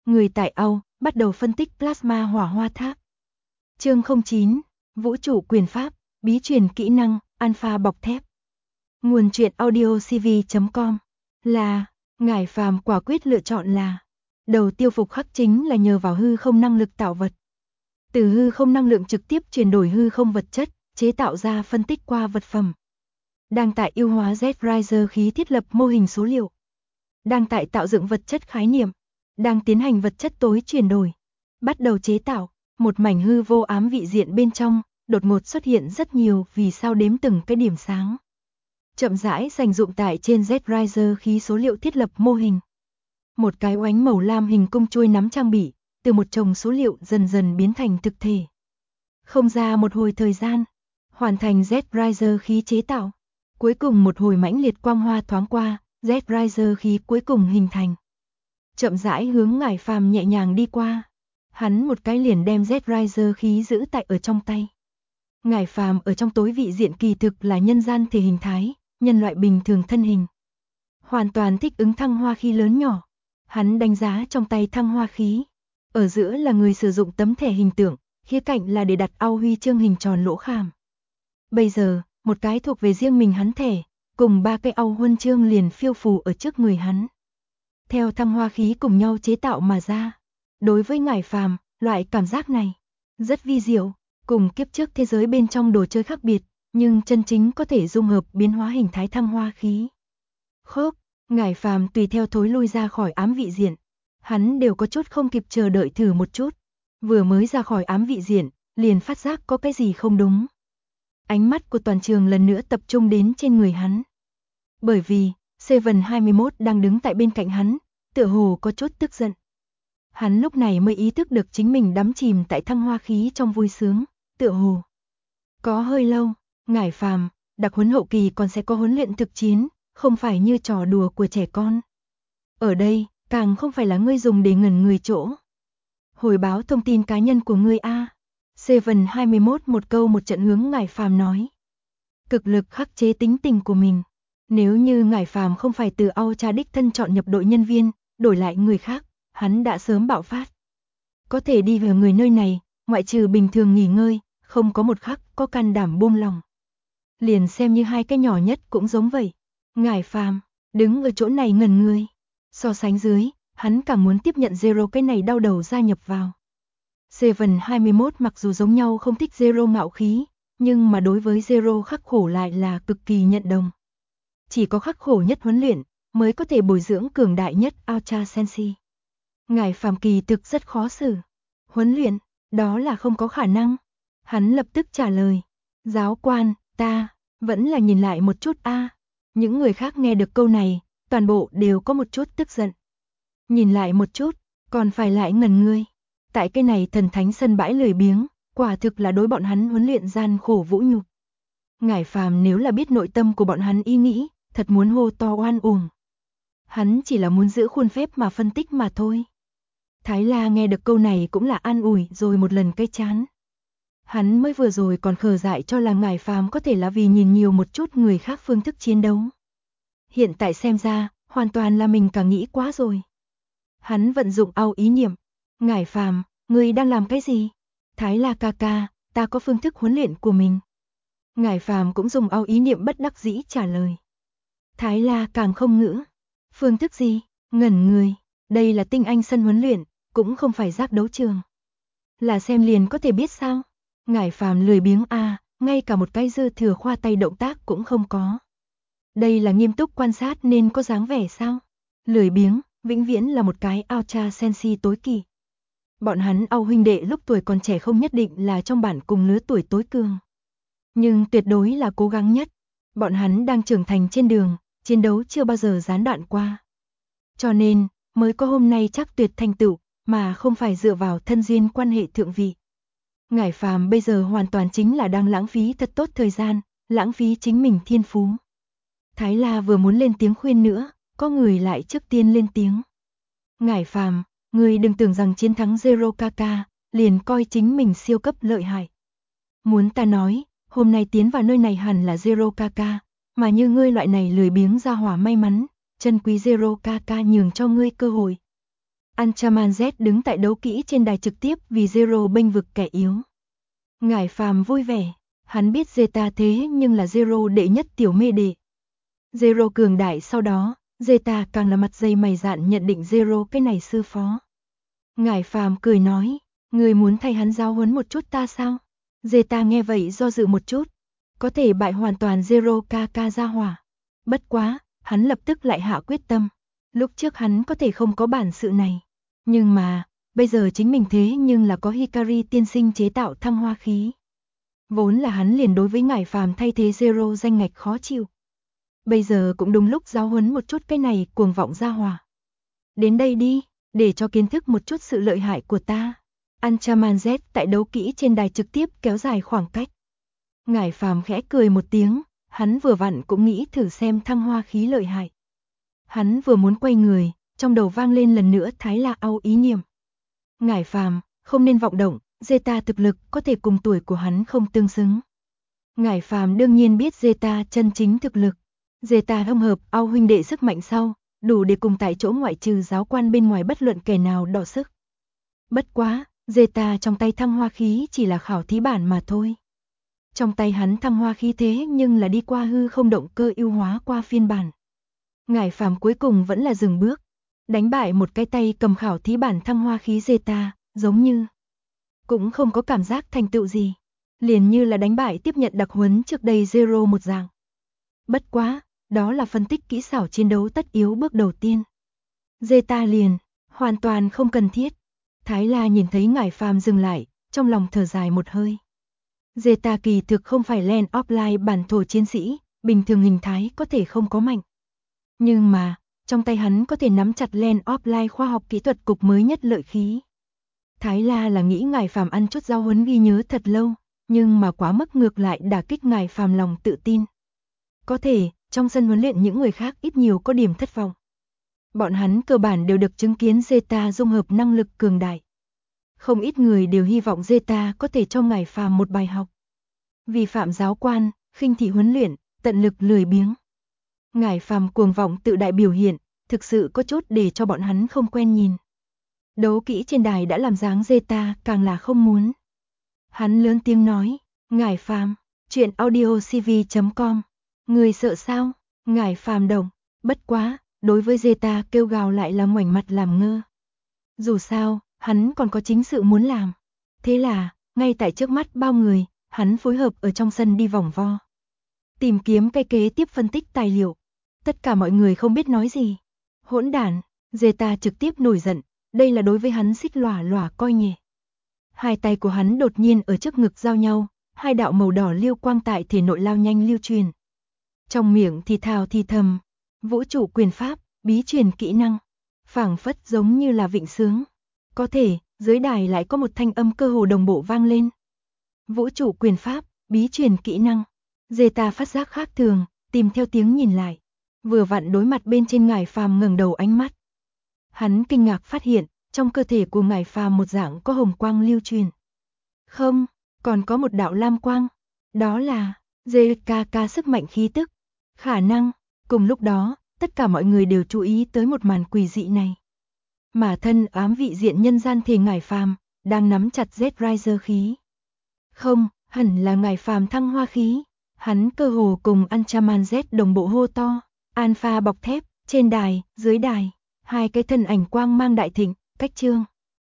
Người tại Âu bắt đầu phân tích plasma hỏa hoa tháp. Chương 09, Vũ trụ quyền pháp, bí truyền kỹ năng, alpha bọc thép. Nguồn truyện audio cv.com là, Ngải Phàm quả quyết lựa chọn là, đầu tiêu phục khắc chính là nhờ vào hư không năng lực tạo vật. Từ hư không năng lượng trực tiếp chuyển đổi hư không vật chất, chế tạo ra phân tích qua vật phẩm. Đang tại ưu hóa Z-Riser khí thiết lập mô hình số liệu. Đang tại tạo dựng vật chất khái niệm. Đang tiến hành vật chất tối chuyển đổi. Bắt đầu chế tạo, một mảnh hư vô ám vị diện bên trong, đột ngột xuất hiện rất nhiều vì sao đếm từng cái điểm sáng. Chậm rãi dành dụng tại trên Z-Riser khí số liệu thiết lập mô hình. Một cái oánh màu lam hình cung chuôi nắm trang bị, từ một chồng số liệu dần dần biến thành thực thể. Không ra một hồi thời gian, hoàn thành Z-Riser khí chế tạo. Cuối cùng một hồi mãnh liệt quang hoa thoáng qua, Z-Riser khí cuối cùng hình thành. Chậm rãi hướng Ngải Phàm nhẹ nhàng đi qua. Hắn một cái liền đem Z-Riser khí giữ tại ở trong tay. Ngải Phàm ở trong tối vị diện kỳ thực là nhân gian thể hình thái, nhân loại bình thường thân hình. Hoàn toàn thích ứng thăng hoa khí lớn nhỏ. Hắn đánh giá trong tay thăng hoa khí. Ở giữa là người sử dụng tấm thẻ hình tượng, khía cạnh là để đặt ao huy chương hình tròn lỗ khảm. Bây giờ, một cái thuộc về riêng mình hắn thẻ, cùng ba cái ao huân chương liền phiêu phù ở trước người hắn. Theo thăng hoa khí cùng nhau chế tạo mà ra. Đối với Ngải Phàm, loại cảm giác này rất vi diệu, cùng kiếp trước thế giới bên trong đồ chơi khác biệt, nhưng chân chính có thể dung hợp biến hóa hình thái thăng hoa khí. Khốc, Ngải Phàm tùy theo thối lui ra khỏi ám vị diện. Hắn đều có chút không kịp chờ đợi thử một chút. Vừa mới ra khỏi ám vị diện, liền phát giác có cái gì không đúng. Ánh mắt của toàn trường lần nữa tập trung đến trên người hắn. Bởi vì, Seven 21 đang đứng tại bên cạnh hắn, tựa hồ có chút tức giận. Hắn lúc này mới ý thức được chính mình đắm chìm tại thăng hoa khí trong vui sướng, tựa hồ. Có hơi lâu, Ngải Phàm, đặc huấn hậu kỳ còn sẽ có huấn luyện thực chiến, không phải như trò đùa của trẻ con. Ở đây, càng không phải là ngươi dùng để ngẩn người chỗ. Hồi báo thông tin cá nhân của ngươi a. Seven 21 một câu một trận hướng Ngải Phàm nói. Cực lực khắc chế tính tình của mình. Nếu như Ngải Phàm không phải từ Âu cha đích thân chọn nhập đội nhân viên, đổi lại người khác, hắn đã sớm bạo phát. Có thể đi về người nơi này, ngoại trừ bình thường nghỉ ngơi, không có một khắc có can đảm buông lòng. Liền xem như hai cái nhỏ nhất cũng giống vậy. Ngải Phàm, đứng ở chỗ này ngẩn người. So sánh dưới, hắn càng muốn tiếp nhận Zero cái này đau đầu gia nhập vào. Seven 21 mặc dù giống nhau không thích Zero ngạo khí, nhưng mà đối với Zero khắc khổ lại là cực kỳ nhận đồng. Chỉ có khắc khổ nhất huấn luyện, mới có thể bồi dưỡng cường đại nhất Ultra Sensi. Ngải Phàm kỳ thực rất khó xử. Huấn luyện, đó là không có khả năng. Hắn lập tức trả lời. Giáo quan, ta, vẫn là nhìn lại một chút a. Những người khác nghe được câu này, toàn bộ đều có một chút tức giận. Nhìn lại một chút, còn phải lại ngẩn người. Tại cái này thần thánh sân bãi lười biếng, quả thực là đối bọn hắn huấn luyện gian khổ vũ nhục. Ngải Phàm nếu là biết nội tâm của bọn hắn ý nghĩ, thật muốn hô to oan uổng. Hắn chỉ là muốn giữ khuôn phép mà phân tích mà thôi. Thái La nghe được câu này cũng là an ủi rồi một lần cái chán. Hắn mới vừa rồi còn khờ dại cho là Ngải Phàm có thể là vì nhìn nhiều một chút người khác phương thức chiến đấu. Hiện tại xem ra, hoàn toàn là mình cả nghĩ quá rồi. Hắn vận dụng ao ý niệm. Ngải Phàm, ngươi đang làm cái gì? Thái La ca ca, ta có phương thức huấn luyện của mình. Ngải Phàm cũng dùng ao ý niệm bất đắc dĩ trả lời. Thái La càng không ngữ. Phương thức gì? Ngẩn người. Đây là tinh anh sân huấn luyện, cũng không phải giác đấu trường. Là xem liền có thể biết sao? Ngải Phàm lười biếng a, ngay cả một cái dư thừa khoa tay động tác cũng không có. Đây là nghiêm túc quan sát nên có dáng vẻ sao? Lười biếng, vĩnh viễn là một cái Ultra Sensi tối kỵ. Bọn hắn Âu huynh đệ lúc tuổi còn trẻ không nhất định là trong bản cùng lứa tuổi tối cường. Nhưng tuyệt đối là cố gắng nhất. Bọn hắn đang trưởng thành trên đường, chiến đấu chưa bao giờ gián đoạn qua. Cho nên, mới có hôm nay chắc tuyệt thành tựu, mà không phải dựa vào thân duyên quan hệ thượng vị. Ngải Phàm bây giờ hoàn toàn chính là đang lãng phí thật tốt thời gian, lãng phí chính mình thiên phú. Thái La vừa muốn lên tiếng khuyên nữa, có người lại trước tiên lên tiếng. Ngải Phàm, ngươi đừng tưởng rằng chiến thắng Zero Kaka, liền coi chính mình siêu cấp lợi hại. Muốn ta nói, hôm nay tiến vào nơi này hẳn là Zero Kaka, mà như ngươi loại này lười biếng ra hỏa may mắn, chân quý Zero Kaka nhường cho ngươi cơ hội. Anchaman Z đứng tại đấu kỹ trên đài trực tiếp vì Zero bênh vực kẻ yếu. Ngải Phàm vui vẻ, hắn biết Zeta thế nhưng là Zero đệ nhất tiểu mê đệ. Zero cường đại sau đó, Zeta càng là mặt dày mày dạn nhận định Zero cái này sư phó. Ngải Phàm cười nói, người muốn thay hắn giáo huấn một chút ta sao? Zeta nghe vậy do dự một chút, có thể bại hoàn toàn Zero ca gia hỏa. Bất quá, hắn lập tức lại hạ quyết tâm. Lúc trước hắn có thể không có bản sự này, nhưng mà, bây giờ chính mình thế nhưng là có Hikari tiên sinh chế tạo thăng hoa khí. Vốn là hắn liền đối với Ngải Phàm thay thế Zero danh ngạch khó chịu. Bây giờ cũng đúng lúc giáo huấn một chút cái này cuồng vọng gia hỏa. Đến đây đi, để cho kiến thức một chút sự lợi hại của ta. Anchaman Z tại đấu kỹ trên đài trực tiếp kéo dài khoảng cách. Ngải Phàm khẽ cười một tiếng, hắn vừa vặn cũng nghĩ thử xem thăng hoa khí lợi hại. Hắn vừa muốn quay người, trong đầu vang lên lần nữa Thái La Au ý niệm. Ngải Phàm, không nên vọng động, Zeta thực lực có thể cùng tuổi của hắn không tương xứng. Ngải Phàm đương nhiên biết Zeta chân chính thực lực. Zeta hâm hợp Au huynh đệ sức mạnh sau, đủ để cùng tại chỗ ngoại trừ giáo quan bên ngoài bất luận kẻ nào đọ sức. Bất quá, Zeta trong tay thăng hoa khí chỉ là khảo thí bản mà thôi. Trong tay hắn thăng hoa khí thế nhưng là đi qua hư không động cơ ưu hóa qua phiên bản. Ngải Phàm cuối cùng vẫn là dừng bước, đánh bại một cái tay cầm khảo thí bản thăng hoa khí Zeta, giống như cũng không có cảm giác thành tựu gì, liền như là đánh bại tiếp nhận đặc huấn trước đây Zero một dạng. Bất quá, đó là phân tích kỹ xảo chiến đấu tất yếu bước đầu tiên. Zeta liền, hoàn toàn không cần thiết. Thái La nhìn thấy Ngải Phàm dừng lại, trong lòng thở dài một hơi. Zeta kỳ thực không phải Land Offline bản thổ chiến sĩ, bình thường hình thái có thể không có mạnh. Nhưng mà, trong tay hắn có thể nắm chặt Land Offline khoa học kỹ thuật cục mới nhất lợi khí. Thái La là nghĩ Ngải Phàm ăn chút giáo huấn ghi nhớ thật lâu, nhưng mà quá mức ngược lại đả kích Ngải Phàm lòng tự tin. Có thể, trong sân huấn luyện những người khác ít nhiều có điểm thất vọng. Bọn hắn cơ bản đều được chứng kiến Zeta dung hợp năng lực cường đại. Không ít người đều hy vọng Zeta có thể cho Ngải Phàm một bài học. Vi phạm giáo quan, khinh thị huấn luyện, tận lực lười biếng. Ngải Phàm cuồng vọng tự đại biểu hiện, thực sự có chút để cho bọn hắn không quen nhìn. Đấu kỹ trên đài đã làm dáng Zeta càng là không muốn. Hắn lớn tiếng nói, Ngải Phàm, chuyện audiocv.com, người sợ sao? Ngải Phàm đồng, bất quá, đối với Zeta kêu gào lại là ngoảnh mặt làm ngơ. Dù sao, hắn còn có chính sự muốn làm. Thế là, ngay tại trước mắt bao người, hắn phối hợp ở trong sân đi vòng vo. Tìm kiếm cái kế tiếp phân tích tài liệu. Tất cả mọi người không biết nói gì. Hỗn đản, Zeta trực tiếp nổi giận, đây là đối với hắn xích lòa lòa coi nhẹ. Hai tay của hắn đột nhiên ở trước ngực giao nhau, hai đạo màu đỏ liêu quang tại thể nội lao nhanh lưu truyền. Trong miệng thì thào thì thầm, vũ trụ quyền pháp, bí truyền kỹ năng, phảng phất giống như là vịnh sướng. Có thể, dưới đài lại có một thanh âm cơ hồ đồng bộ vang lên. Vũ trụ quyền pháp, bí truyền kỹ năng. Zeta phát giác khác thường, tìm theo tiếng nhìn lại. Vừa vặn đối mặt bên trên Ngải Phàm ngẩng đầu ánh mắt. Hắn kinh ngạc phát hiện, trong cơ thể của Ngải Phàm một dạng có hồng quang lưu truyền. Không, còn có một đạo lam quang. Đó là JKK sức mạnh khí tức. Khả năng, cùng lúc đó, tất cả mọi người đều chú ý tới một màn quỷ dị này. Mà thân ám vị diện nhân gian thể Ngải Phàm đang nắm chặt Z Riser khí. Không, hẳn là Ngải Phàm thăng hoa khí. Hắn cơ hồ cùng Anchaman Z đồng bộ hô to. Alpha bọc thép, trên đài, dưới đài, hai cái thân ảnh quang mang đại thịnh, cách chương.